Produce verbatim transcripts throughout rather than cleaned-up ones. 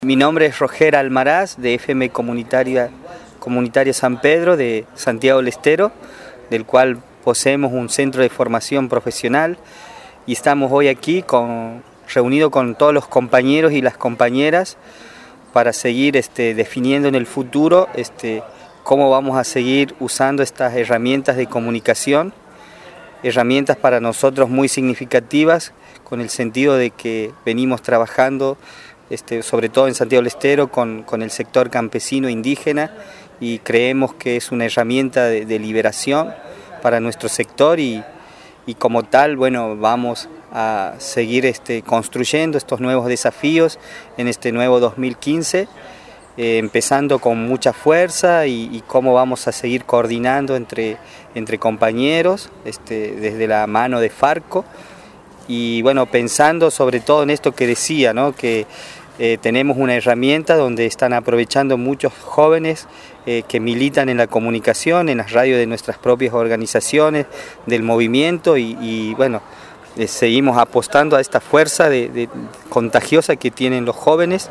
Mi nombre es Roger Almaraz, de F M Comunitaria, Comunitaria San Pedro, de Santiago del Estero, del cual poseemos un centro de formación profesional, y estamos hoy aquí con, reunidos con todos los compañeros y las compañeras para seguir este, definiendo en el futuro este, cómo vamos a seguir usando estas herramientas de comunicación, herramientas para nosotros muy significativas, con el sentido de que venimos trabajando Este, sobre todo en Santiago del Estero, con, con el sector campesino indígena, y creemos que es una herramienta de, de liberación para nuestro sector y, y como tal, bueno, vamos a seguir este, construyendo estos nuevos desafíos en este nuevo dos mil quince, eh, empezando con mucha fuerza y, y cómo vamos a seguir coordinando entre, entre compañeros, este, desde la mano de Farco, y bueno, pensando sobre todo en esto que decía, ¿no? que Eh, tenemos una herramienta donde están aprovechando muchos jóvenes eh, que militan en la comunicación, en las radios de nuestras propias organizaciones, del movimiento, y, y bueno, eh, seguimos apostando a esta fuerza de, de, contagiosa que tienen los jóvenes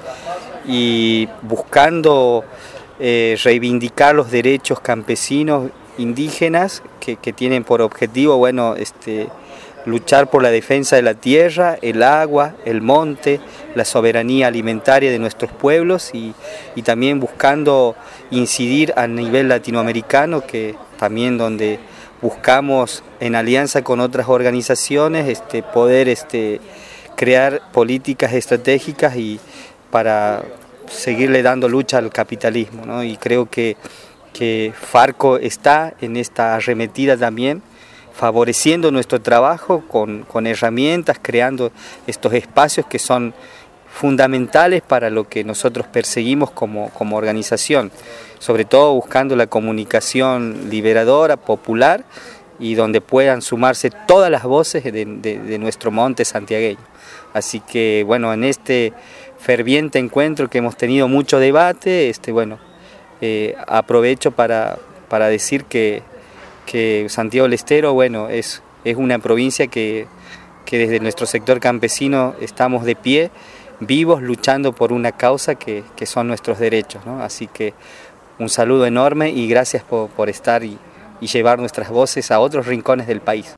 y buscando eh, reivindicar los derechos campesinos indígenas que, que tienen por objetivo, bueno, este, luchar por la defensa de la tierra, el agua, el monte, la soberanía alimentaria de nuestros pueblos y, y también buscando incidir a nivel latinoamericano, que también donde buscamos en alianza con otras organizaciones este, poder este, crear políticas estratégicas y para seguirle dando lucha al capitalismo, ¿no? Y creo que, que Farco está en esta arremetida también, favoreciendo nuestro trabajo con, con herramientas, creando estos espacios que son fundamentales para lo que nosotros perseguimos como, como organización, sobre todo buscando la comunicación liberadora, popular, y donde puedan sumarse todas las voces de, de, de nuestro monte santiagueño. Así que bueno, en este ferviente encuentro que hemos tenido mucho debate, este, bueno, eh, aprovecho para, para decir que que Santiago del Estero, bueno, es, es una provincia que, que desde nuestro sector campesino estamos de pie, vivos, luchando por una causa que, que son nuestros derechos, ¿no? Así que un saludo enorme y gracias por, por estar y, y llevar nuestras voces a otros rincones del país.